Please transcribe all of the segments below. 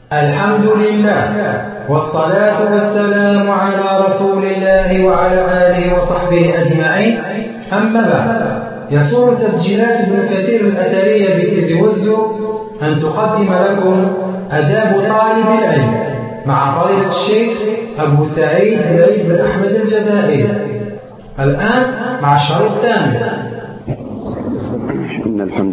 الحمد لله والصلاة والسلام على رسول الله وعلى آله وصحبه أجمعين. أما بعد، يسر تسجيلات ابن كثير الأثرية بتيز وزو أن تقدم لكم أداب طالب العلم مع فضيلة الشيخ أبو سعيد بن أحمد الجزائري. الآن مع الشريط الثاني. إن الحمد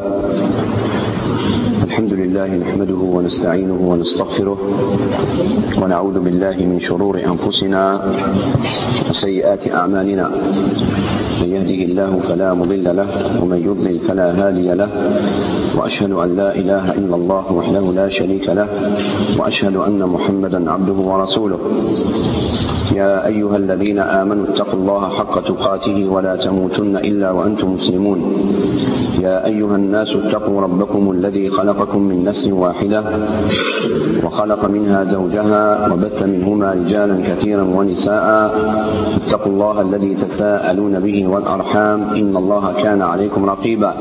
لله نحمده ونستعينه ونستغفره ونعوذ بالله من شرور أنفسنا وسيئات أعمالنا. من يهده الله فلا مضل له ومن يضلل فلا هادي له، وأشهد أن لا إله إلا الله وحده لا شريك له، وأشهد أن محمدا عبده ورسوله. يا أيها الذين آمنوا اتقوا الله حق تقاته ولا تموتن إلا وأنتم مسلمون. يا أيها الناس اتقوا ربكم الذي خلقكم من نفس واحدة وخلق منها زوجها وبث منهما رجالا كثيرا ونساء. اتقوا الله الذي تساءلون به والأرحام إن الله كان عليكم رقيبا.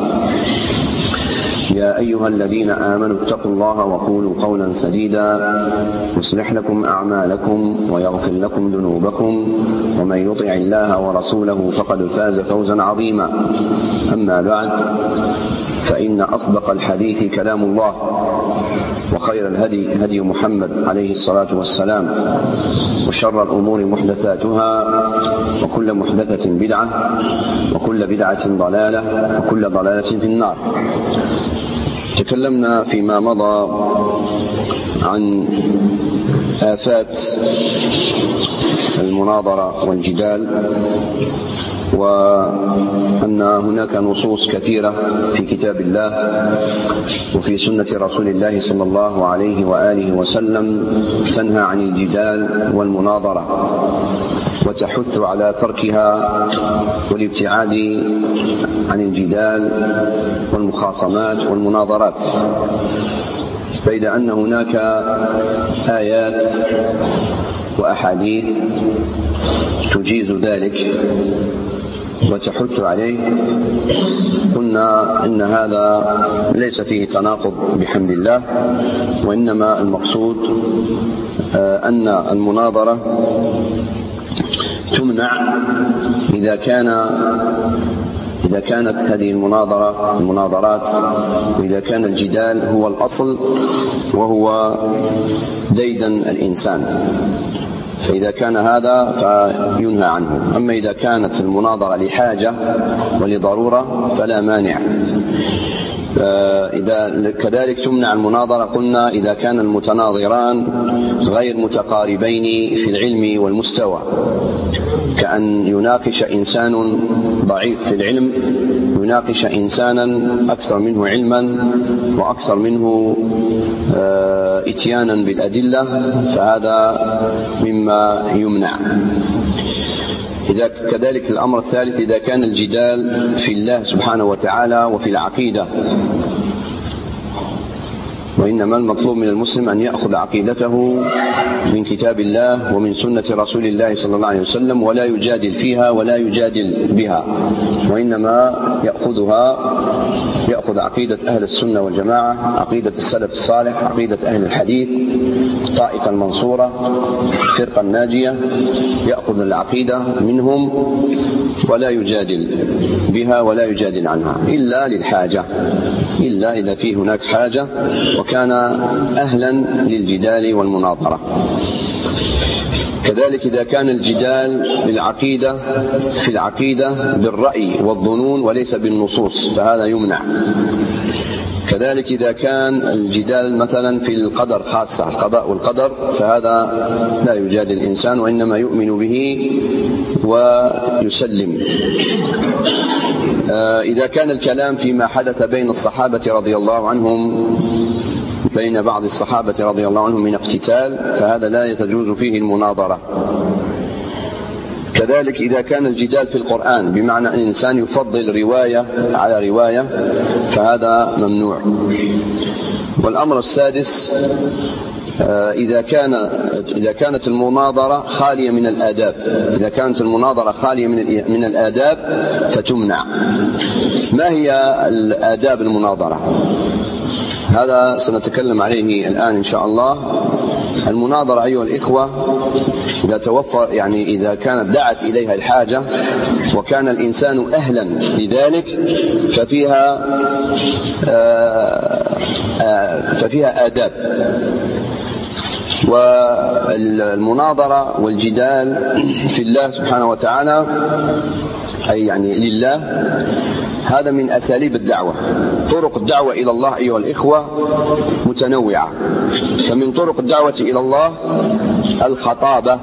يا أيها الذين آمنوا اتقوا الله وقولوا قولا سديدا يصلح لكم أعمالكم ويغفر لكم ذنوبكم، ومن يطع الله ورسوله فقد فاز فوزا عظيما. أما بعد، فإن أصدق الحديث كلام الله، وخير الهدي هدي محمد عليه الصلاة والسلام، وشر الأمور محدثاتها، وكل محدثة بدعة، وكل بدعة ضلالة، وكل ضلالة في النار. تكلمنا فيما مضى عن آفات المناظرة والجدال، وأن هناك نصوص كثيرة في كتاب الله وفي سنة رسول الله صلى الله عليه وآله وسلم تنهى عن الجدال والمناظرة وتحث على تركها والابتعاد عن الجدال والمخاصمات والمناظرات، بيد أن هناك آيات وأحاديث تجيز ذلك وتحث عليه. قلنا إن هذا ليس فيه تناقض بحمد الله، وإنما المقصود أن المناظرة تمنع إذا كانت هذه المناظرات وإذا كان الجدال هو الأصل وهو ديدن الإنسان، فإذا كان هذا فينهى عنه. أما إذا كانت المناظرة لحاجة ولضرورة فلا مانع. كذلك تمنع المناظرة، قلنا إذا كان المتناظران غير متقاربين في العلم والمستوى، كأن يناقش إنسان ضعيف في العلم يناقش إنسانا أكثر منه علما وأكثر منه إتيانا بالأدلة، فهذا مما يمنع. كذلك الأمر الثالث، إذا كان الجدال في الله سبحانه وتعالى وفي العقيدة، وإنما المطلوب من المسلم أن يأخذ عقيدته من كتاب الله ومن سنة رسول الله صلى الله عليه وسلم، ولا يجادل فيها ولا يجادل بها، وإنما يأخذ عقيدة أهل السنة والجماعة، عقيدة السلف الصالح، عقيدة أهل الحديث، الطائفة المنصورة، الفرقة الناجية، يأخذ العقيدة منهم ولا يجادل بها ولا يجادل عنها إلا للحاجة، إلا إذا في هناك حاجة وكان أهلا للجدال والمناظرة. كذلك إذا كان الجدال في العقيدة بالرأي والظنون وليس بالنصوص فهذا يمنع. كذلك إذا كان الجدال مثلا في القدر خاصة، القضاء والقدر، فهذا لا يجادل الإنسان وإنما يؤمن به ويسلم. إذا كان الكلام فيما حدث بين الصحابة رضي الله عنهم، بين بعض الصحابة رضي الله عنهم من اقتتال، فهذا لا يتجوز فيه المناظرة. كذلك إذا كان الجدال في القرآن، بمعنى أن الإنسان يفضل رواية على رواية، فهذا ممنوع. والأمر السادس، إذا كانت المناظرة خالية من الآداب، إذا كانت المناظرة خالية من الآداب فتمنع. ما هي الآداب المناظرة؟ هذا سنتكلم عليه الآن إن شاء الله. المناظرة أيها الإخوة إذا توفر، يعني إذا كانت دعت إليها الحاجة وكان الإنسان أهلا لذلك ففيها آداب. والمناظرة والجدال في الله سبحانه وتعالى، أي يعني لله، هذا من أساليب الدعوة. طرق الدعوة إلى الله أيها الإخوة متنوعة. فمن طرق الدعوة إلى الله الخطابة،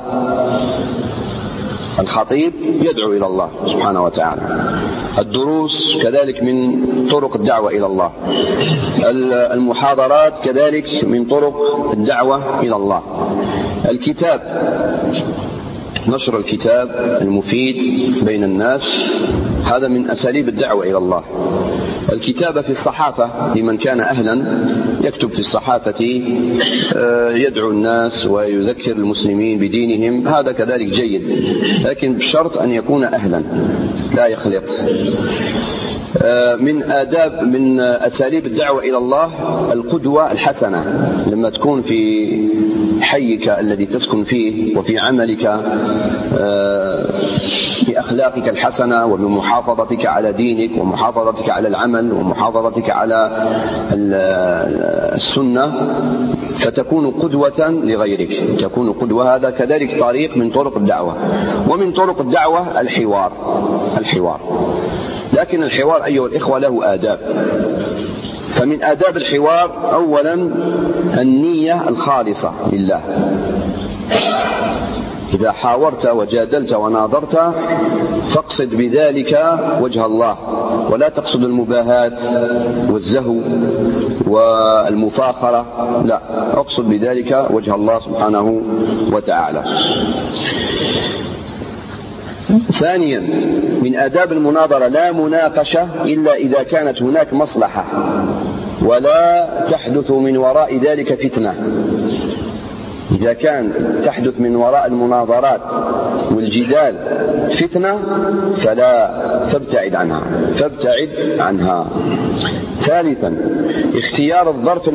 الخطيب يدعو إلى الله سبحانه وتعالى. الدروس كذلك من طرق الدعوة إلى الله. المحاضرات كذلك من طرق الدعوة إلى الله. الكتاب، نشر الكتاب المفيد بين الناس، هذا من أساليب الدعوة إلى الله. الكتابة في الصحافة لمن كان أهلا يكتب في الصحافة يدعو الناس ويذكر المسلمين بدينهم، هذا كذلك جيد، لكن بشرط أن يكون أهلا لا يخلط. من أساليب الدعوة إلى الله القدوة الحسنة. لما تكون في حيك الذي تسكن فيه وفي عملك بأخلاقك الحسنة وبمحافظتك على دينك ومحافظتك على العمل ومحافظتك على السنة، فتكون قدوة لغيرك، تكون قدوة. هذا كذلك طريق من طرق الدعوة. ومن طرق الدعوة الحوار. لكن الحوار أيها الإخوة له آداب. فمن آداب الحوار أولا النية الخالصة لله. إذا حاورت وجادلت وناظرت فاقصد بذلك وجه الله، ولا تقصد المباهات والزهو والمفاخرة، لا، اقصد بذلك وجه الله سبحانه وتعالى. ثانيا من آداب المناظرة لا مناقشة إلا إذا كانت هناك مصلحة، ولا تحدث من وراء ذلك فتنة. إذا كان تحدث من وراء المناظرات والجدال فتنة فابتعد عنها. ثالثا اختيار الظرف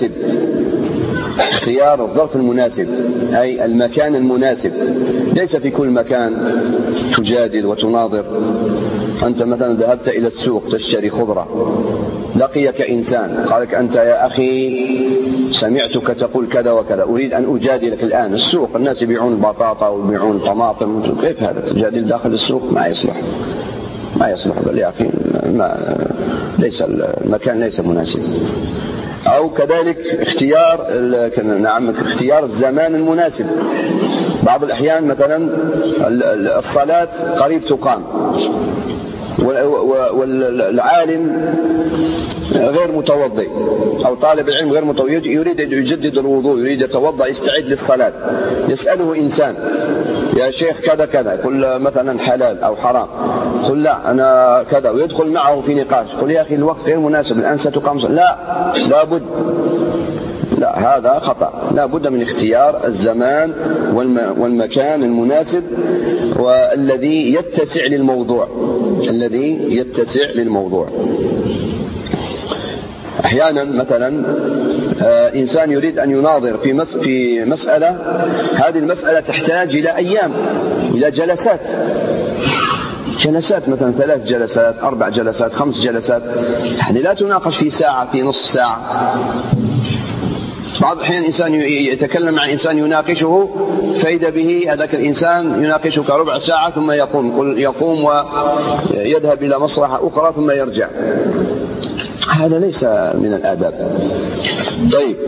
المناسب، أي المكان المناسب. ليس في كل مكان تجادل وتناظر. أنت مثلا ذهبت إلى السوق تشتري خضرة، لقيك إنسان قال لك: أنت يا أخي سمعتك تقول كذا وكذا، أريد أن أجادلك الآن. السوق الناس يبيعون البطاطا ويبيعون الطماطم، كيف هذا تجادل داخل السوق؟ ما يصلح. بل يا أخي ليس المكان ليس مناسب. أو كذلك اختيار الزمان المناسب. بعض الأحيان مثلا الصلاة قريب تقام والعالم غير متوضئ، أو طالب العلم غير متوضئ، يريد أن يجدد الوضوء، يريد يتوضأ يستعد للصلاة. يسأله إنسان: يا شيخ كذا كذا، يقول مثلا حلال أو حرام، قل لا أنا كذا، ويدخل معه في نقاش. قل يا أخي الوقت غير مناسب، الآن ستقام صلاة. لابد، لا، هذا خطأ. لا بد من اختيار الزمان والمكان المناسب والذي يتسع للموضوع. أحيانا مثلا إنسان يريد أن يناظر في مسألة، هذه المسألة تحتاج إلى أيام، إلى جلسات، مثلا 3 جلسات 4 جلسات 5 جلسات. يعني لا تناقش في ساعة، في نصف ساعة. بعض الأحيان إنسان يتكلم مع إنسان يناقشه، فإذا به هذاك الإنسان يناقشك ربع ساعة ثم يقوم ويذهب إلى مصلحة أخرى ثم يرجع. هذا ليس من الآداب. طيب،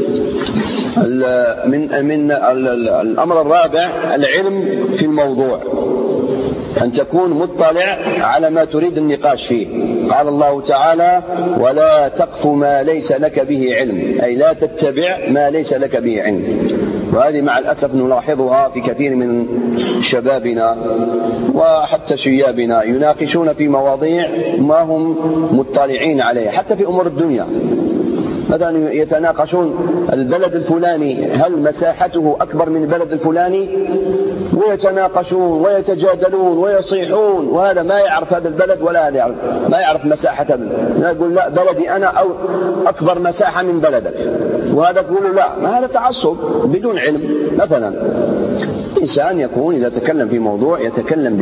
من الأمر الرابع العلم في الموضوع، أن تكون مطلع على ما تريد النقاش فيه. قال الله تعالى: ولا تقف ما ليس لك به علم، أي لا تتبع ما ليس لك به علم. وهذه مع الأسف نلاحظها في كثير من شبابنا وحتى شيابنا، يناقشون في مواضيع ما هم مطلعين عليها، حتى في أمور الدنيا. مثلا يتناقشون البلد الفلاني هل مساحته أكبر من البلد الفلاني، ويتناقشون ويتجادلون ويصيحون، وهذا ما يعرف هذا البلد ولا هذا يعرف، ما يعرف مساحة هذا. نقول لا بلدي أنا أو أكبر مساحة من بلدك، وهذا تقول لا، ما هذا تعصب بدون علم. مثلا إنسان يكون إذا تكلم في موضوع يتكلم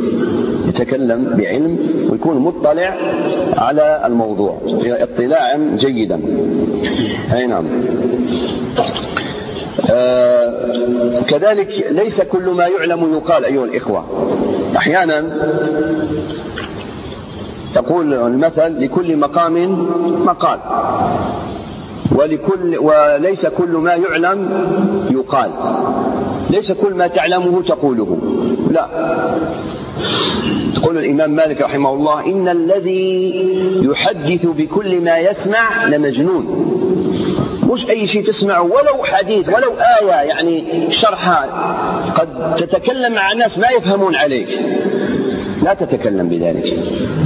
بعلم ويكون مطلع على الموضوع اطلاعا جيدا. أي نعم. كذلك ليس كل ما يعلم يقال أيها الإخوة. أحيانا تقول المثل لكل مقام مقال، وليس كل ما يعلم يقال، ليس كل ما تعلمه تقوله، لا. يقول الإمام مالك رحمه الله إن الذي يحدث بكل ما يسمع لمجنون. مش أي شيء تسمعه ولو حديث ولو آية يعني شرحها، قد تتكلم مع ناس ما يفهمون عليك، لا تتكلم بذلك.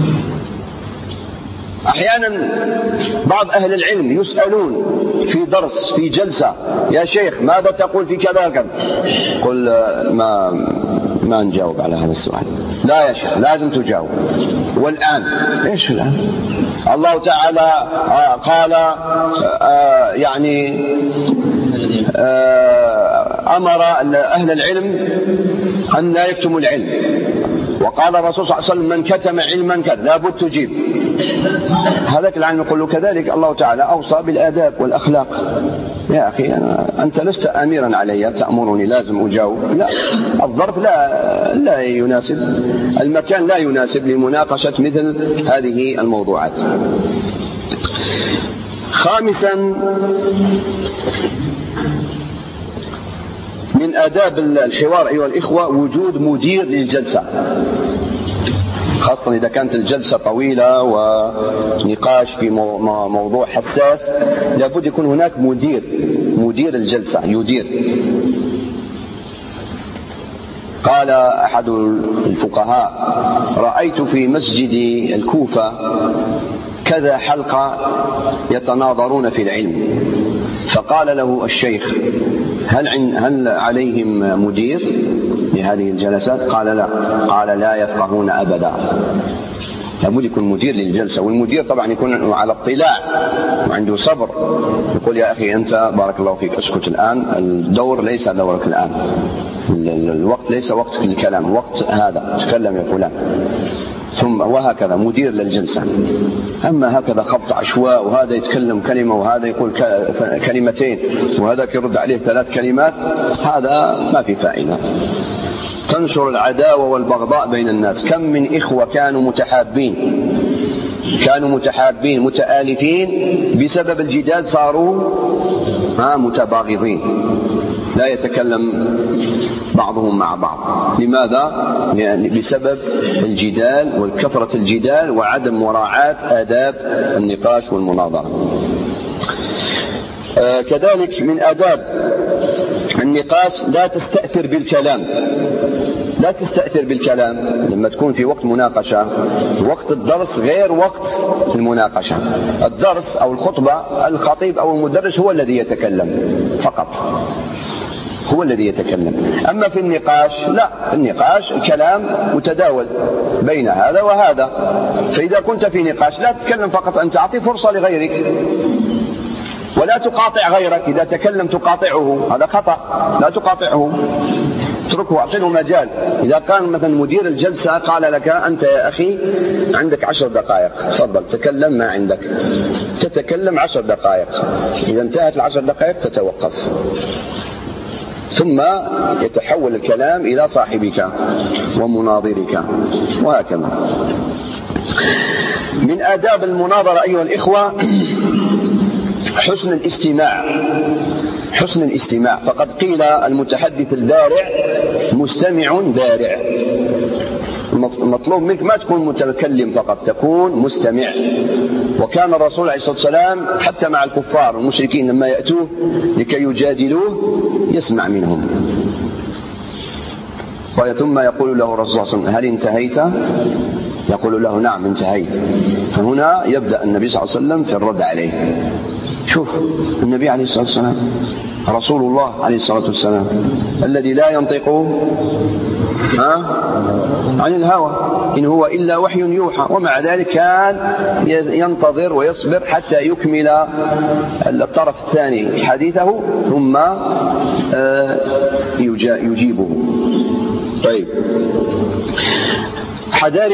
أحيانا بعض أهل العلم يسألون في درس في جلسة يا شيخ ماذا تقول في كذا كذا، قل ما نجاوب على هذا السؤال. لا يا شيخ لازم تجاوب. والآن إيش الآن؟ الله تعالى قال يعني أمر أهل العلم أن لا يكتموا العلم، وقال الرسول صلى الله عليه وسلم من كتم علما كذا لابد تجيب. هذاك العلم يقول له كذلك الله تعالى أوصى بالآداب والأخلاق. يا أخي أنت لست أميرا علي تأمرني لازم أجاوب، لا، الظرف لا يناسب، المكان لا يناسب لمناقشة مثل هذه الموضوعات. خامسا من آداب الحوار أيها الإخوة وجود مدير للجلسة، خاصة إذا كانت الجلسة طويلة ونقاش في موضوع حساس، لابد يكون هناك مدير الجلسة يدير. قال أحد الفقهاء رأيت في مسجد الكوفة كذا حلقة يتناظرون في العلم، فقال له الشيخ هل عليهم مدير لهذه الجلسات؟ قال لا. قال لا يفقهون أبدا. لابد يكون مدير للجلسة، والمدير طبعا يكون على اطلاع وعنده صبر، يقول يا أخي أنت بارك الله فيك اسكت الآن، الدور ليس دورك الآن، الوقت ليس وقتك للكلام، وقت هذا تكلم يا فلان، ثم وهكذا مدير للجلسة. أما هكذا خبط عشواء، وهذا يتكلم كلمة وهذا يقول كلمتين وهذا يرد عليه 3 كلمات، هذا ما في فائدة، تنشر العداوة والبغضاء بين الناس. كم من إخوة كانوا متحابين متآلفين بسبب الجدال صاروا متباغضين، لا يتكلم بعضهم مع بعض. لماذا؟ يعني بسبب الجدال والكثرة الجدال وعدم مراعاة آداب النقاش والمناظرة. كذلك من آداب النقاش لا تستأثر بالكلام. لما تكون في وقت مناقشة، وقت الدرس غير وقت المناقشة. الدرس أو الخطبة الخطيب أو المدرس هو الذي يتكلم فقط، هو الذي يتكلم. أما في النقاش لا، النقاش الكلام متداول بين هذا وهذا، فإذا كنت في نقاش لا تتكلم فقط، أن تعطي فرصة لغيرك ولا تقاطع غيرك. إذا تكلم تقاطعه هذا خطأ، لا تقاطعه، اتركه، أعطيه مجال. إذا كان مثلا مدير الجلسة قال لك أنت يا أخي عندك 10 دقائق، تفضل تكلم ما عندك، تتكلم 10 دقائق، إذا انتهت 10 دقائق تتوقف، ثم يتحول الكلام إلى صاحبك ومناظرك، وهكذا. من آداب المناظرة أيها الإخوة حسن الاستماع. فقد قيل المتحدث البارع مستمع بارع. المطلوب منك ما تكون متكلم فقط، تكون مستمع. وكان الرسول عليه الصلاة والسلام حتى مع الكفار والمشركين لما يأتوه لكي يجادلوه يسمع منهم، ثم يقول له الرسول صلى الله عليه وسلم هل انتهيت؟ يقول له نعم انتهيت. فهنا يبدأ النبي صلى الله عليه وسلم في الرد عليه. شوف النبي عليه الصلاة والسلام رسول الله عليه الصلاة والسلام الذي لا ينطق عن الهوى إن هو إلا وحي يوحى، ومع ذلك كان ينتظر ويصبر حتى يكمل الطرف الثاني حديثه ثم يجيبه. طيب، حذاري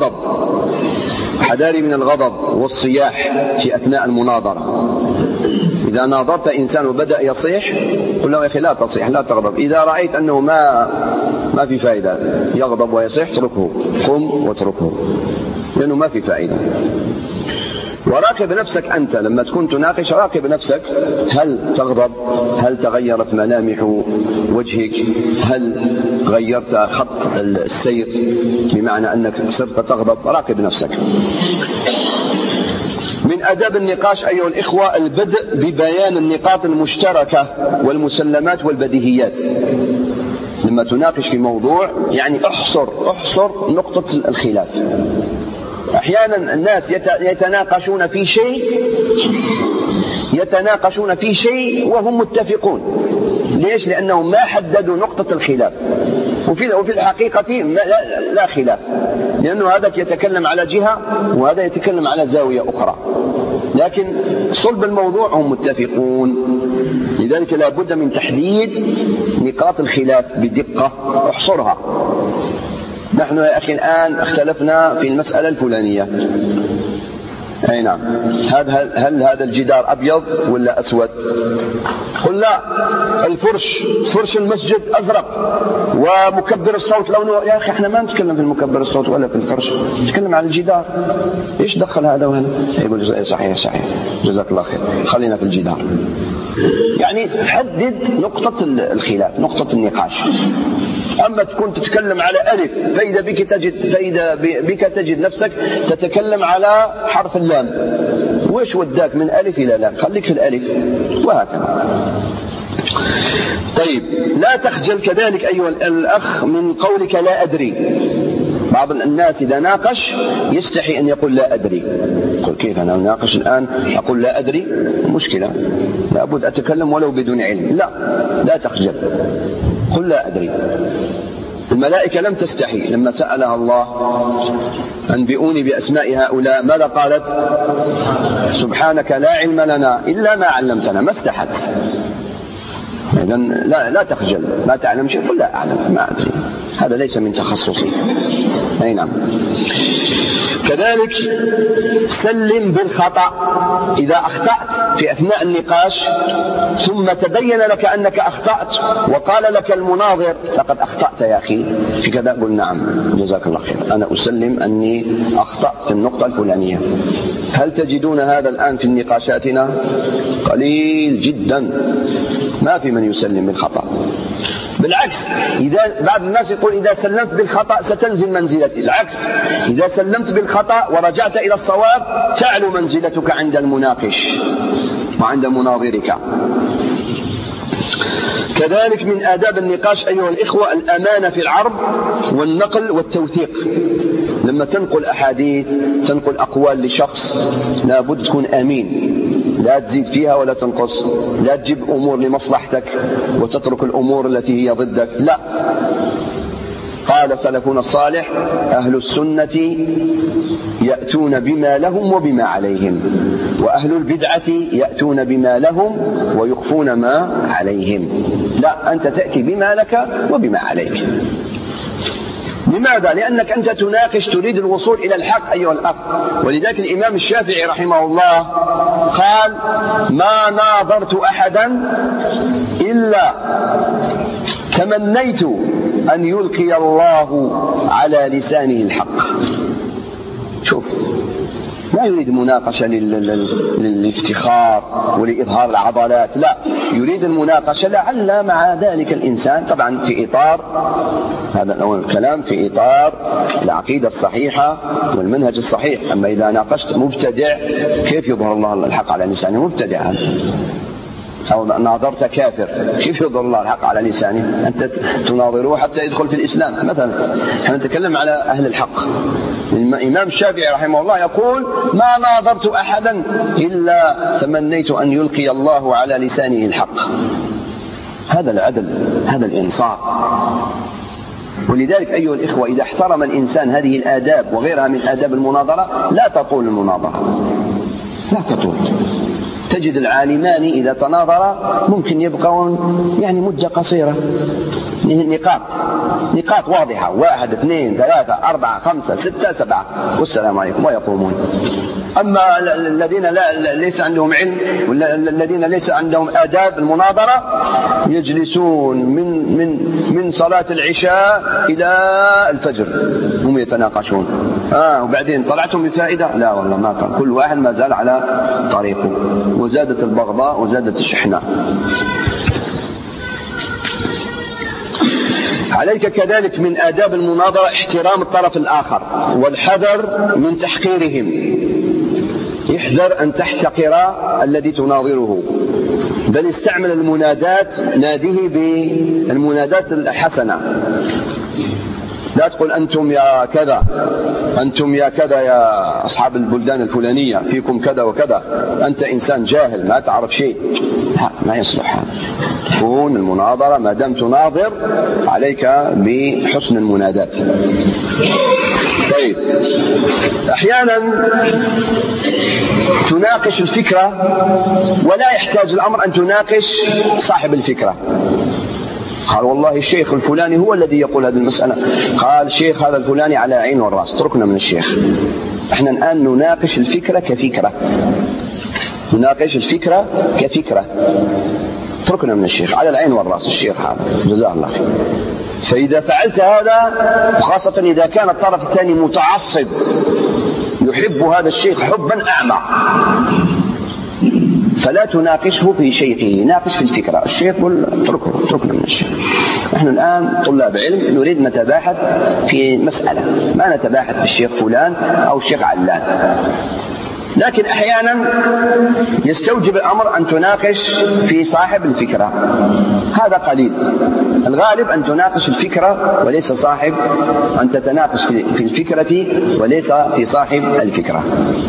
من الغضب والصياح في أثناء المناظرة. إذا ناظرت إنسان وبدأ يصيح قل له يا أخي لا تصيح لا تغضب. إذا رأيت أنه ما في فائدة يغضب ويصيح اتركه، قم واتركه، لأنه ما في فائدة. وراقب نفسك أنت لما تكون تناقش، راقب نفسك، هل تغضب؟ هل تغيرت ملامح وجهك؟ هل غيرت خط السير بمعنى أنك صرت تغضب؟ راقب نفسك. من آداب النقاش أيها الإخوة البدء ببيان النقاط المشتركة والمسلمات والبديهيات. لما تناقش في موضوع يعني احصر نقطة الخلاف. أحيانا الناس يتناقشون في شيء وهم متفقون. ليش؟ لأنهم ما حددوا نقطة الخلاف، وفي الحقيقة لا خلاف، لأنه هذا يتكلم على جهة وهذا يتكلم على زاوية أخرى، لكن صلب الموضوع هم متفقون. لذلك لا بد من تحديد نقاط الخلاف بدقة، احصرها. نحن يا أخي الآن اختلفنا في المسألة الفلانية، أي نعم، هل هذا الجدار أبيض ولا أسود؟ قل لا، فرش المسجد أزرق ومكبر الصوت لونه. يا أخي احنا ما نتكلم في المكبر الصوت ولا في الفرش، نتكلم عن الجدار. إيش دخل هذا وهذا؟ يقول صحيح جزاك الله خير، خلينا في الجدار. يعني حدد نقطة الخلاف، نقطة النقاش. أما تكون تتكلم على ألف فإذا بك تجد نفسك تتكلم على حرف اللام، وإيش وداك من ألف إلى لام؟ خليك في الألف، وهكذا. طيب، لا تخجل كذلك أيها الأخ من قولك لا أدري. بعض الناس إذا ناقش يستحي أن يقول لا أدري. يقول كيف أنا ناقش الآن أقول لا أدري؟ مشكلة، لابد أتكلم ولو بدون علم. لا تخجل، قل لا أدري. الملائكة لم تستحي لما سألها الله أنبئوني بأسماء هؤلاء، ماذا قالت؟ سبحانك لا علم لنا إلا ما علمتنا. ما استحت. إذن لا تخجل، ما تعلم شيء قل لا أعلم، ما أدري، هذا ليس من تخصصي. أي نعم. كذلك سلم بالخطأ. إذا أخطأت في أثناء النقاش ثم تبين لك أنك أخطأت وقال لك المناظر لقد أخطأت يا أخي في كذا، قل نعم جزاك الله خير، أنا أسلم أني أخطأت في النقطة الفلانية. هل تجدون هذا الآن في نقاشاتنا؟ قليل جدا، ما في من يسلم بالخطأ. بالعكس، بعض الناس يقول إذا سلمت بالخطأ ستنزل منزلتي. العكس، إذا سلمت بالخطأ ورجعت إلى الصواب تعلو منزلتك عند المناقش وعند مناظرك. كذلك من آداب النقاش أيها الإخوة الأمانة في العرض والنقل والتوثيق. لما تنقل أحاديث، تنقل أقوال لشخص، لابد تكون أمين، لا تزيد فيها ولا تنقص، لا تجيب أمور لمصلحتك وتترك الأمور التي هي ضدك. لا، قال سلفنا الصالح أهل السنة يأتون بما لهم وبما عليهم، وأهل البدعة يأتون بما لهم ويخفون ما عليهم. لا، أنت تأتي بما لك وبما عليك. لماذا؟ لأنك أنت تناقش، تريد الوصول إلى الحق أيها الأخ. ولذلك الإمام الشافعي رحمه الله قال ما ناظرت أحدا إلا تمنيت أن يلقي الله على لسانه الحق. شوف، لا يريد مناقشة للافتخار ولإظهار العضلات، لا، يريد المناقشة لعل مع ذلك الإنسان، طبعا في إطار هذا الكلام، في إطار العقيدة الصحيحة والمنهج الصحيح. أما إذا ناقشت مبتدع كيف يظهر الله الحق على لسانه؟ مبتدع هذا. أو ناظرت كافر، كيف يضر الله الحق على لسانه؟ أنت تناظره حتى يدخل في الإسلام. مثلا نحن نتكلم على أهل الحق. الإمام الشافعي رحمه الله يقول: ما ناظرت أحدا إلا تمنيت أن يلقي الله على لسانه الحق. هذا العدل، هذا الإنصاف. ولذلك أيها الإخوة، إذا احترم الإنسان هذه الآداب وغيرها من آداب المناظرة لا تطول المناظرة، لا تطول. تجد العالمان إذا تناظرا ممكن يبقون يعني مدة قصيرة، نقاط واضحة: 1 2 3 4 5 6 7 والسلام عليكم، ويقومون. أما الذين ليس عندهم علم والذين ليس عندهم آداب المناظرة يجلسون من صلاة العشاء إلى الفجر هم يتناقشون. وبعدين طلعتم بفائدة؟ لا والله ما طلع، كل واحد ما زال على طريقه، وزادت البغضاء وزادت الشحناء. عليك كذلك من آداب المناظرة احترام الطرف الآخر والحذر من تحقيرهم. احذر أن تحتقر الذي تناظره، بل استعمل المنادات، ناديه بالمنادات الحسنة. لا تقول أنتم يا كذا، أنتم يا كذا يا أصحاب البلدان الفلانية، فيكم كذا وكذا، أنت إنسان جاهل ما تعرف شيء. لا، ما يصلح هذا. تكون المناظرة ما دام تناظر عليك بحسن المنادات. طيب، أحيانا تناقش الفكرة ولا يحتاج الأمر أن تناقش صاحب الفكرة. قال والله الشيخ الفلاني هو الذي يقول هذه المسألة، قال الشيخ هذا الفلاني على عين والرأس، اتركنا من الشيخ. احنا الآن نناقش الفكرة كفكرة، نناقش الفكرة كفكرة، اتركنا من الشيخ، على العين والرأس الشيخ هذا جزاه الله خير. فإذا فعلت هذا، وخاصة إذا كان الطرف الثاني متعصب يحب هذا الشيخ حبا أعمى، فلا تناقشه في شيخه، ناقش في الفكرة. الشيخ يقول اتركنا من الشيخ. نحن الآن طلاب علم نريد نتباحث في مسألة، ما نتباحث بالشيخ فلان أو الشيخ علان. لكن أحيانا يستوجب الأمر أن تناقش في صاحب الفكرة، هذا قليل. الغالب أن تناقش الفكرة وليس صاحب، أن تتناقش في الفكرة وليس في صاحب الفكرة.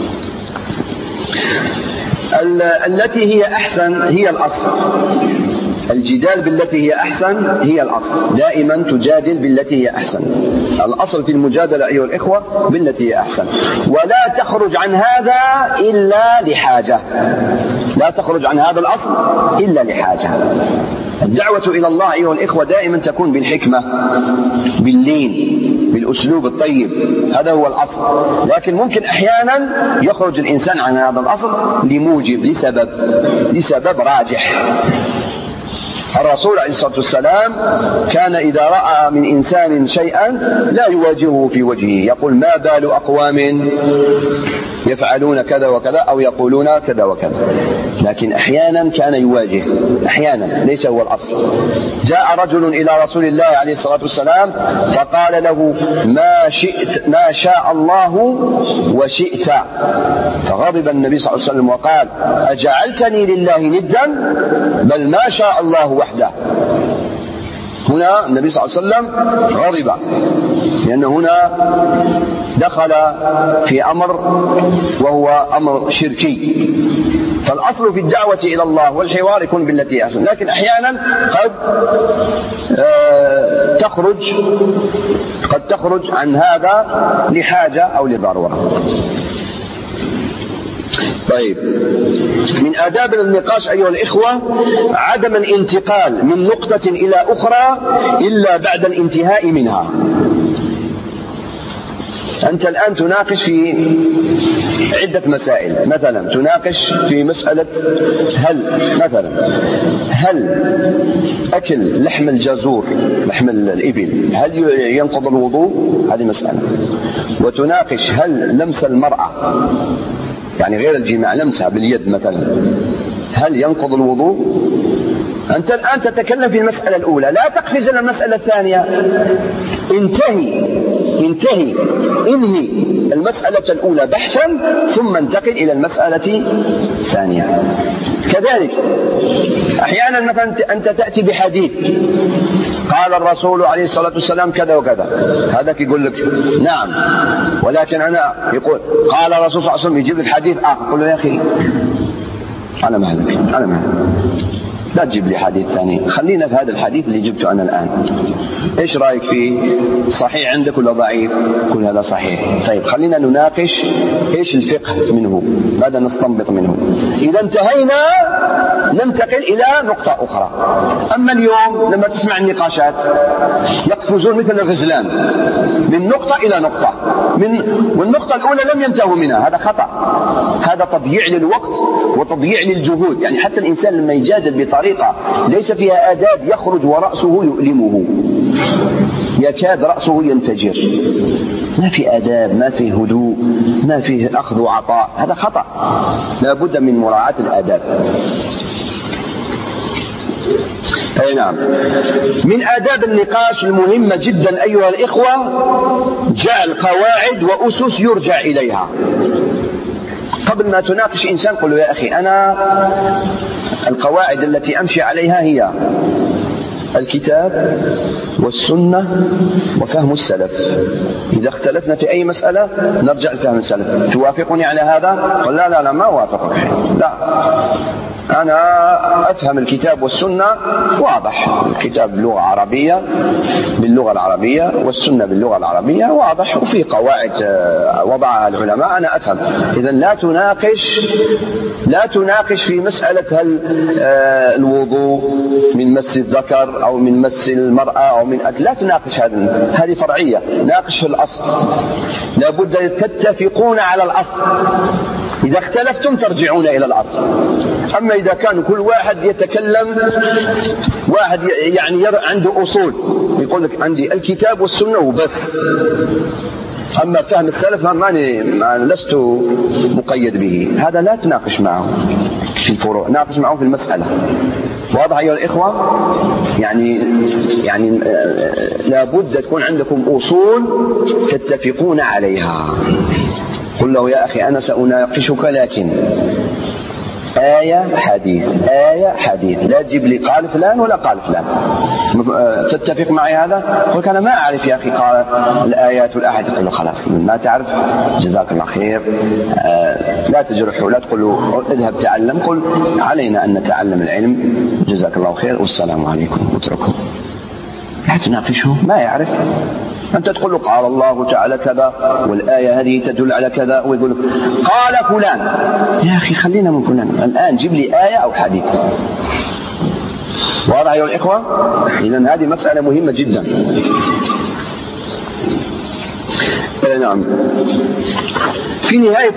التي هي أحسن هي الأصل. الجدال بالتي هي أحسن هي الأصل، دائما تجادل بالتي هي أحسن. الأصل في المجادلة أيها الإخوة بالتي هي أحسن، ولا تخرج عن هذا إلا لحاجة، لا تخرج عن هذا الأصل إلا لحاجة. الدعوة إلى الله أيها الإخوة دائما تكون بالحكمة، باللين، بالأسلوب الطيب، هذا هو الأصل. لكن ممكن أحيانا يخرج الإنسان عن هذا الأصل لموجب، لسبب راجح. الرسول عليه الصلاة والسلام كان إذا رأى من إنسان شيئا لا يواجهه في وجهه، يقول ما بال أقوام يفعلون كذا وكذا أو يقولون كذا وكذا. لكن أحيانا كان يواجه، أحيانا، ليس هو الأصل. جاء رجل إلى رسول الله عليه الصلاة والسلام فقال له ما شاء الله وشئت، فغضب النبي صلى الله عليه وسلم وقال أجعلتني لله ندا؟ بل ما شاء الله وحده. هنا النبي صلى الله عليه وسلم غضب، لأن هنا دخل في أمر وهو أمر شركي. فالأصل في الدعوة إلى الله والحوار يكون بالتي أحسن، لكن أحيانا قد تخرج عن هذا لحاجة أو لضرورة. طيب، من آداب النقاش أيها الإخوة عدم الانتقال من نقطة إلى أخرى إلا بعد الانتهاء منها. أنت الآن تناقش في عدة مسائل، مثلا تناقش في مسألة هل أكل لحم الجزور، لحم الإبل، هل ينقض الوضوء؟ هذه مسألة. وتناقش هل لمس المرأة، يعني غير الجماع، لمسها باليد مثلا، هل ينقض الوضوء؟ أنت الآن تتكلم في المسألة الأولى، لا تقفز إلى المسألة الثانية. انهي المسألة الأولى بحثا ثم انتقل إلى المسألة الثانية. كذلك أحيانا مثلا أنت تأتي بحديث قال الرسول عليه الصلاة والسلام كذا وكذا، هذا يقول لك نعم، ولكن أنا يقول قال الرسول صلى الله عليه وسلم، يجيب لك حديث آخر، يقول له يا أخي أنا مهلك لا تجيب لي حديث ثاني، خلينا في هذا الحديث اللي جبته أنا الآن، إيش رأيك فيه؟ صحيح عندك ولا ضعيف؟ كل هذا صحيح. طيب خلينا نناقش إيش الفقه منه، ماذا نستنبط منه. إذا انتهينا ننتقل إلى نقطة أخرى. أما اليوم لما تسمع النقاشات يقفزون مثل الغزلان من نقطة إلى نقطة، والنقطة الأولى لم ينتهوا منها، هذا خطأ، هذا تضييع للوقت وتضييع للجهود. يعني حتى الإنسان لما يجادل بطريقة ليس فيها آداب يخرج ورأسه يؤلمه، يكاد رأسه ينفجر، ما في آداب، ما في هدوء، ما في أخذ وعطاء، هذا خطأ، لا بد من مراعاة الآداب. أي نعم. من آداب النقاش المهمة جدا أيها الإخوة جعل قواعد وأسس يرجع إليها. قبل ما تناقش إنسان قل له يا أخي أنا القواعد التي أمشي عليها هي الكتاب والسنة وفهم السلف، إذا اختلفنا في أي مسألة نرجع لفهم السلف. توافقني على هذا؟ قل لا ما وافقك، لا أنا أفهم الكتاب والسنة واضح، الكتاب باللغة العربية باللغة العربية والسنة باللغة العربية واضح، وفي قواعد وضعها العلماء أنا أفهم. إذا لا تناقش في مسألة هل الوضوء من مس الذكر أو من مس المرأة أو من لا تناقش هذه فرعية، ناقش في الأصل، لابد تتفقون على الأصل، إذا اختلفتم ترجعون إلى الأصل. أما إذا كان كل واحد يتكلم، واحد يعني عنده أصول يقول لك عندي الكتاب والسنة وبس، أما فهم السلف ما لست مقيد به، هذا لا تناقش معه في الفروع، ناقش معه في المسألة. واضح أيها الإخوة؟ يعني لابد تكون عندكم أصول تتفقون عليها. قل له يا أخي أنا سأناقشك لكن آية حديث، لا تجيب لي قال فلان ولا قال فلان، تتفق معي هذا؟ قلت أنا ما أعرف يا أخي قال الآيات والأحاديث. قل له خلاص ما تعرف جزاك الله خير، لا تجرحه، لا تقول له اذهب تعلم، قل علينا أن نتعلم العلم جزاك الله خير والسلام عليكم، اتركه. لا تناقشه، ما يعرف، أنت تقول له قال الله تعالى كذا والآية هذه تدل على كذا، ويقول لك قال فلان. يا أخي خلينا من فلان، الآن جيب لي آية أو حديث. واضح أيها الإخوة؟ إذن هذه مسألة مهمة جدا. نعم. في نهاية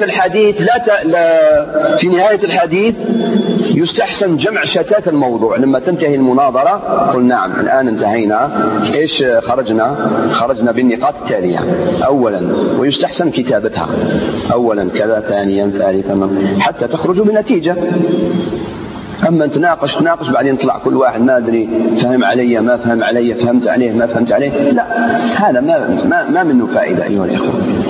الحديث يستحسن جمع شتات الموضوع. لما تنتهي المناظرة قل نعم الآن انتهينا، إيش خرجنا بالنقاط التالية أولا، ويستحسن كتابتها أولا كذا، ثانيا ثالثا، حتى تخرجوا بنتيجة. أما تناقش بعدين يطلع كل واحد ما أدري فهم علي ما فهم علي، فهمت عليه ما فهمت عليه، لا، هذا ما منه فائدة أيها الإخوة.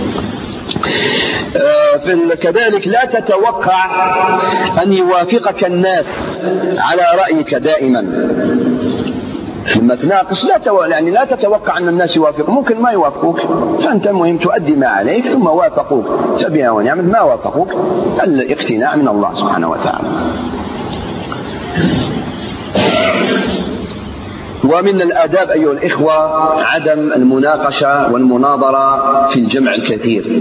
كذلك لا تتوقع أن يوافقك الناس على رأيك دائما. لما تناقش لا تتوقع أن الناس يوافقوا، ممكن ما يوافقوك، فأنت المهم تؤدي ما عليك ثم وافقوك فبها ونعمت، ما وافقوك الاقتناع من الله سبحانه وتعالى. ومن الآداب أيها الإخوة عدم المناقشة والمناظرة في الجمع الكثير.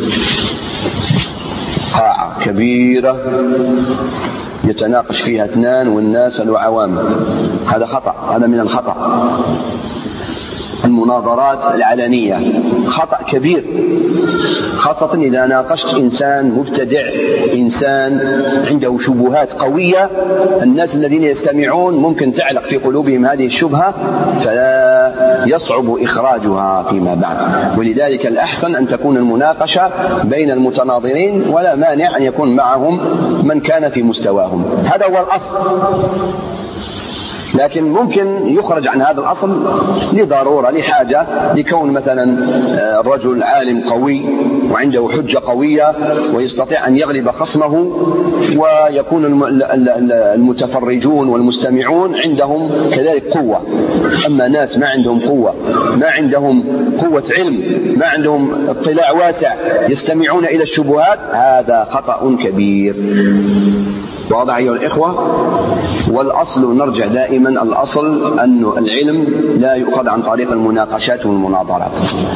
قاعة كبيرة يتناقش فيها اثنان والناس العوام، هذا خطأ، هذا من الخطأ. المناظرات العلنية خطأ كبير، خاصة إذا ناقشت إنسان مبتدع، إنسان عنده شبهات قوية، الناس الذين يستمعون ممكن تعلق في قلوبهم هذه الشبهة فلا يصعب إخراجها فيما بعد. ولذلك الأحسن أن تكون المناقشة بين المتناظرين، ولا مانع أن يكون معهم من كان في مستواهم، هذا هو الأصل. لكن ممكن يخرج عن هذا الأصل لضرورة، لحاجة، لكون مثلا رجل عالم قوي وعنده حجة قوية ويستطيع أن يغلب خصمه، ويكون المتفرجون والمستمعون عندهم كذلك قوة. أما ناس ما عندهم قوة، ما عندهم قوة علم، ما عندهم اطلاع واسع، يستمعون إلى الشبهات، هذا خطأ كبير. واضح أيها الإخوة؟ والأصل نرجع دائما، الأصل أن العلم لا يؤخذ عن طريق المناقشات والمناظرات،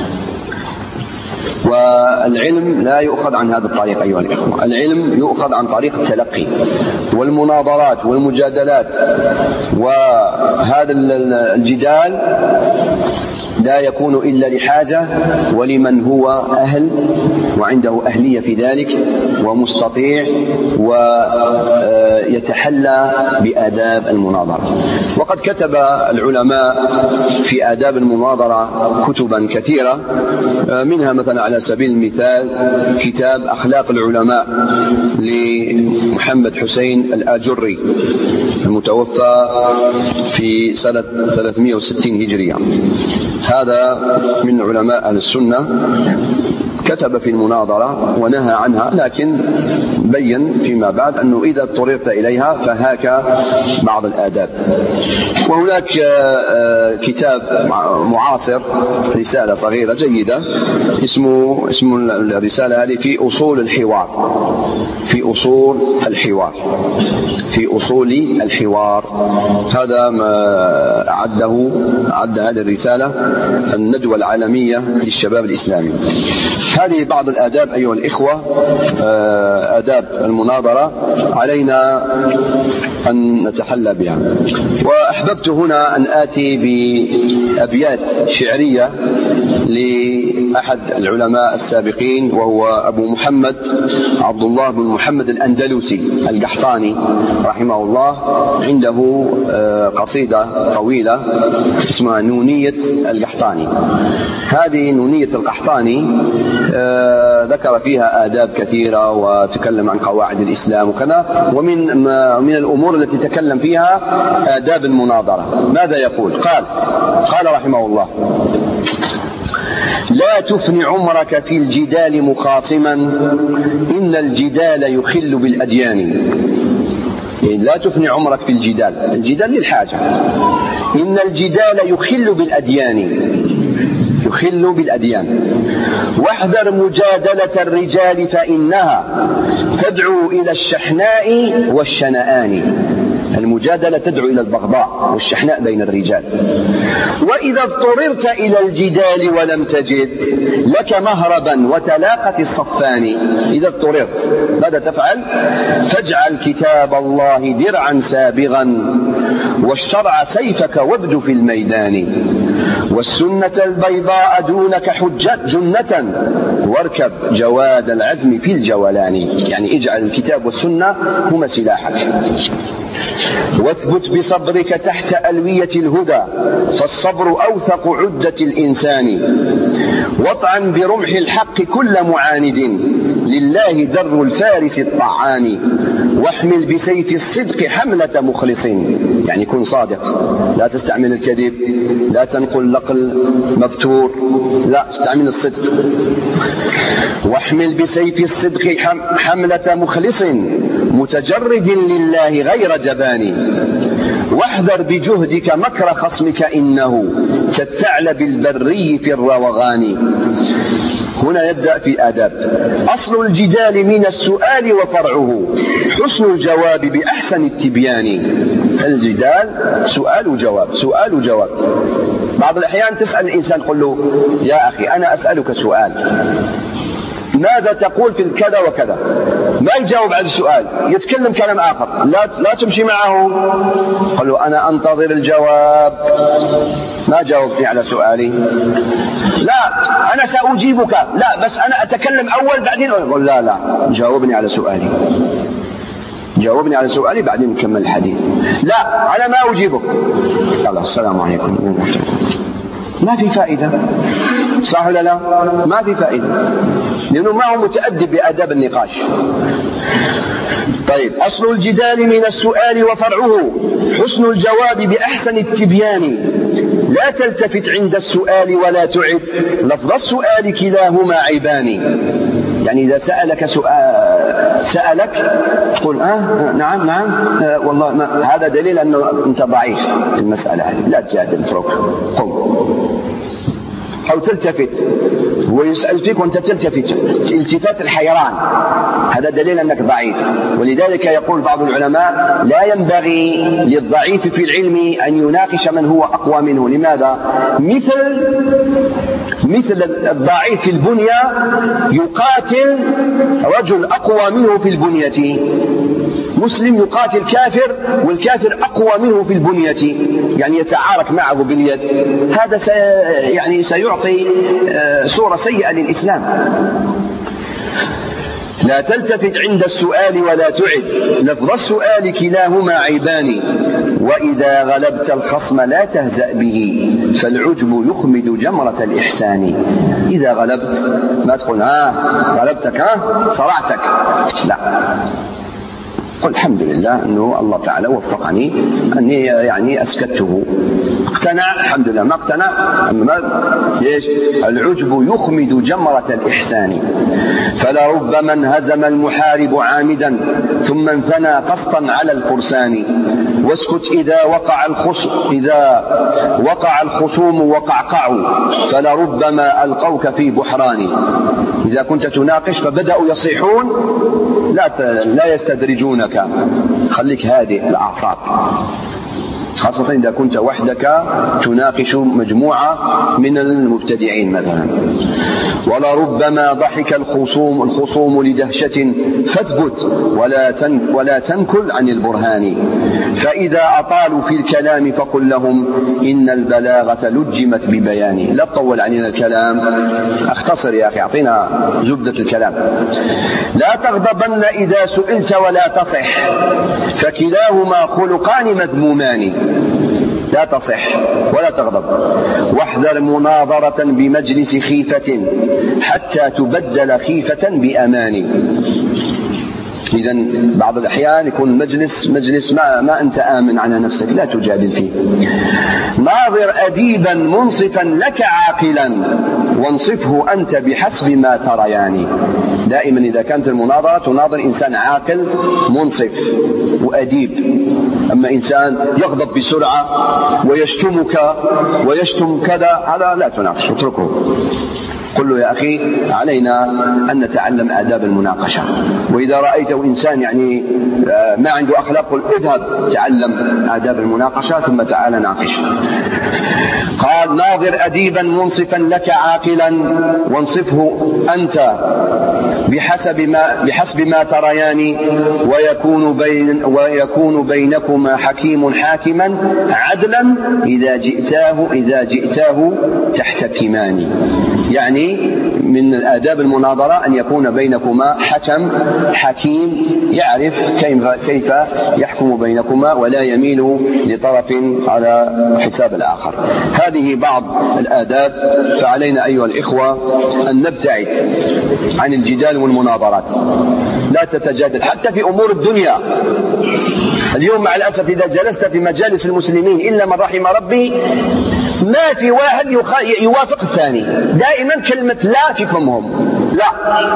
والعلم لا يؤخذ عن هذا الطريق أيها الإخوة. العلم يؤخذ عن طريق التلقي والمناظرات والمجادلات، وهذا الجدال لا يكون إلا لحاجة ولمن هو أهل وعنده أهلية في ذلك ومستطيع ويتحلى بآداب المناظرة. وقد كتب العلماء في آداب المناظرة كتبا كثيرة، منها مثلا على سبيل المثال كتاب أخلاق العلماء لمحمد حسين الآجري المتوفى في سنة 360 هجرية. هذا من علماء أهل السنة، كتب في المناظرة ونهى عنها، لكن بين فيما بعد أنه إذا اضطررت إليها فهاك بعض الآداب. وهناك كتاب معاصر، رسالة صغيرة جيدة، اسم الرسالة هذه في أصول الحوار، في أصول الحوار، في أصول الحوار. هذا ما أعد هذه الرسالة الندوة العالمية للشباب الإسلامي. هذه بعض الآداب أيها الإخوة، آداب المناظرة علينا أن نتحلى بها. وأحببت هنا أن آتي بأبيات شعرية لأحد العلماء السابقين، وهو أبو محمد عبد الله بن محمد الأندلسي القحطاني رحمه الله. عنده قصيدة طويلة اسمها نونية القحطاني. هذه نونية القحطاني ذكر فيها آداب كثيرة وتكلم عن قواعد الإسلام وكذا، ومن الأمور التي تكلم فيها آداب المناظرة. ماذا يقول؟ قال رحمه الله: لا تفن عمرك في الجدال مخاصما، إن الجدال يخل بالأديان. لا تفني عمرك في الجدال للحاجة. إن الجدال يخل بالأديان، واحذر مجادلة الرجال فإنها تدعو إلى الشحناء والشنآن. المجادلة تدعو إلى البغضاء والشحناء بين الرجال. وإذا اضطررت إلى الجدال ولم تجد لك مهربا وتلاقت الصفان. إذا اضطررت ماذا تفعل؟ فاجعل كتاب الله درعا سابغا، والشرع سيفك وابد في الميدان، والسنة البيضاء دونك جنة، واركب جواد العزم في الجولان. يعني اجعل الكتاب والسنة هما سلاحك. واثبت بصبرك تحت ألوية الهدى، فالصبر أوثق عدة الإنسان، واطعن برمح الحق كل معاند، لله در الفارس الطعان، واحمل بسيف الصدق حملة مخلص. يعني كن صادق، لا تستعمل الكذب، لا تنقل نقل مفتور، لا، استعمل الصدق. واحمل بسيف الصدق حملة مخلص، متجرد لله غير جبان، واحذر بجهدك مكر خصمك إنه كالثعلب البري في الروغان. هنا يبدأ في آداب. أصل الجدال من السؤال وفرعه حسن الجواب بأحسن التبيان. الجدال سؤال وجواب، سؤال وجواب. بعض الأحيان تسأل الإنسان، قل له: يا أخي أنا أسألك سؤال، ماذا تقول في الكذا وكذا؟ ما يجاوب على السؤال، يتكلم كلام آخر، لا تمشي معه. قال له: أنا أنتظر الجواب، ما جاوبني على سؤالي. لا، أنا سأجيبك، لا بس أنا أتكلم أول بعدين. قال: لا، جاوبني على سؤالي، جاوبني على سؤالي بعدين نكمل الحديث. لا، أنا ما أجيبك. قال: السلام عليكم. ما في فائدة، صح ولا لا؟ ما في فائدة، لأنه ما هو متأدب بآداب النقاش. طيب، أصل الجدال من السؤال وفرعه حسن الجواب بأحسن التبيان. لا تلتفت عند السؤال ولا تعد، لفظ السؤال كلاهما عيبان. يعني إذا سألك تقول نعم والله هذا دليل أنه أنت ضعيف في المسألة هذه، لا تجادل، اترك، قم. أو تلتفت ويسأل فيك وأنت تلتفت التفات الحيران، هذا دليل أنك ضعيف. ولذلك يقول بعض العلماء لا ينبغي للضعيف في العلم أن يناقش من هو أقوى منه. لماذا؟ مثل الضعيف في البنية يقاتل رجل أقوى منه في البنية، مسلم يقاتل كافر والكافر أقوى منه في البنية، يعني يتعارك معه باليد. هذا سيعطي صورة سيئة للإسلام. لا تلتفت عند السؤال ولا تعد، لفظ السؤال كلاهما عيبان. وإذا غلبت الخصم لا تهزأ به، فالعجب يخمد جمرة الإحسان. إذا غلبت ما تقول غلبتك صرعتك، لا، قل الحمد لله أنه الله تعالى وفقني أني يعني أسكته. اقتنع الحمد لله، ما اقتنع العجب يخمد جمرة الإحسان. فلربما انهزم المحارب عامدا ثم انثنى قسطا على الفرسان. واسكت إذا وقع الخصوم وقعقعوا، فلربما ألقوك في بحران. إذا كنت تناقش فبدأوا يصيحون لا يستدرجونك، خليك هادئ الأعصاب، خاصة إذا كنت وحدك تناقش مجموعة من المبتدعين مثلا. ولربما ضحك الخصوم لدهشة، فاثبت ولا تنكل عن البرهان. فإذا أطالوا في الكلام فقل لهم إن البلاغة لجمت ببيان. لا تطول علينا الكلام، اختصر يا أخي، أعطينا زبدة الكلام. لا تغضبن إذا سئلت ولا تصح، فكلاهما خلقان مذمومان. لا تصح ولا تغضب. واحذر مناظرة بمجلس خيفة، حتى تبدل خيفة بأمان. إذن بعض الأحيان يكون مجلس ما أنت آمن على نفسك، لا تجادل فيه. ناظر أديبا منصفا لك عاقلا، وانصفه أنت بحسب ما تريان. دائما إذا كانت المناظرة تناظر إنسان عاقل منصف وأديب. أما إنسان يغضب بسرعة ويشتمك ويشتم كذا، هذا لا تناقش، اتركه. قل له يا أخي علينا أن نتعلم آداب المناقشة. وإذا رأيته إنسان يعني ما عنده أخلاق قل اذهب تعلم آداب المناقشة ثم تعال ناقش. قال ناظر أديبا منصفا لك عاقلا، وانصفه أنت بحسب ما تريان. ويكون بينكما حكيم حاكما عدلا، إذا جئتاه تحتكمان. يعني من الآداب المناظرة أن يكون بينكما حكيم يعرف كيف يحكم بينكما ولا يميل لطرف على حساب الآخر. هذه بعض الآداب. فعلينا أيها الإخوة أن نبتعد عن الجدال والمناظرات. لا تتجادل حتى في أمور الدنيا. اليوم مع الأسف إذا جلست في مجالس المسلمين إلا من رحم ربي ما في واحد يوافق الثاني، دائما كلمة لا في فمهم، لا.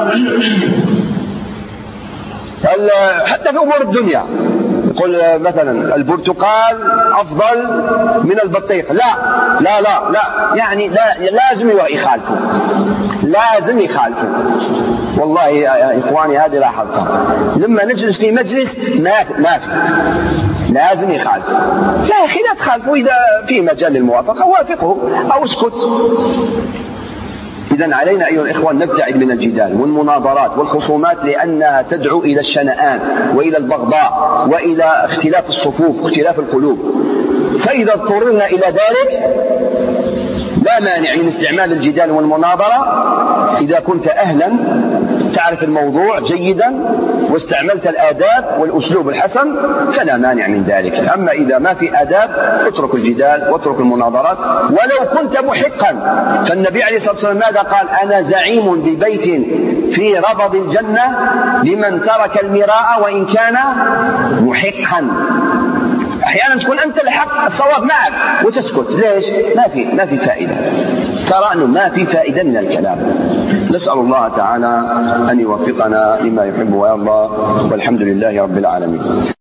حتى في أمور الدنيا يقول مثلا البرتقال أفضل من البطيخ، لا لا لا لا، يعني لازم يخالفوا. والله يا إخواني هذه لاحظتها، لما نجلس في مجلس ما في لازم يخالفوا. لا يا أخي لا تخالفوا، إذا في مجال للموافقة وافقه أو اسكت. إذن علينا أيها الإخوان نبتعد من الجدال والمناظرات والخصومات، لأنها تدعو إلى الشنآن وإلى البغضاء وإلى اختلاف الصفوف واختلاف القلوب. فإذا اضطررنا إلى ذلك لا مانع من استعمال الجدال والمناظرة إذا كنت أهلا تعرف الموضوع جيدا واستعملت الآداب والأسلوب الحسن، فلا مانع من ذلك. أما إذا ما في آداب اترك الجدال واترك المناظرات ولو كنت محقا. فالنبي عليه الصلاة والسلام ماذا قال؟ أنا زعيم ببيت في ربض الجنة لمن ترك المراء وإن كان محقا. أحيانا تكون أنت الحق الصواب معك وتسكت. ليش؟ ما في فائدة. ترى أنه ما في فائدة من الكلام. نسأل الله تعالى أن يوفقنا لما يحب ويرضى، والحمد لله رب العالمين.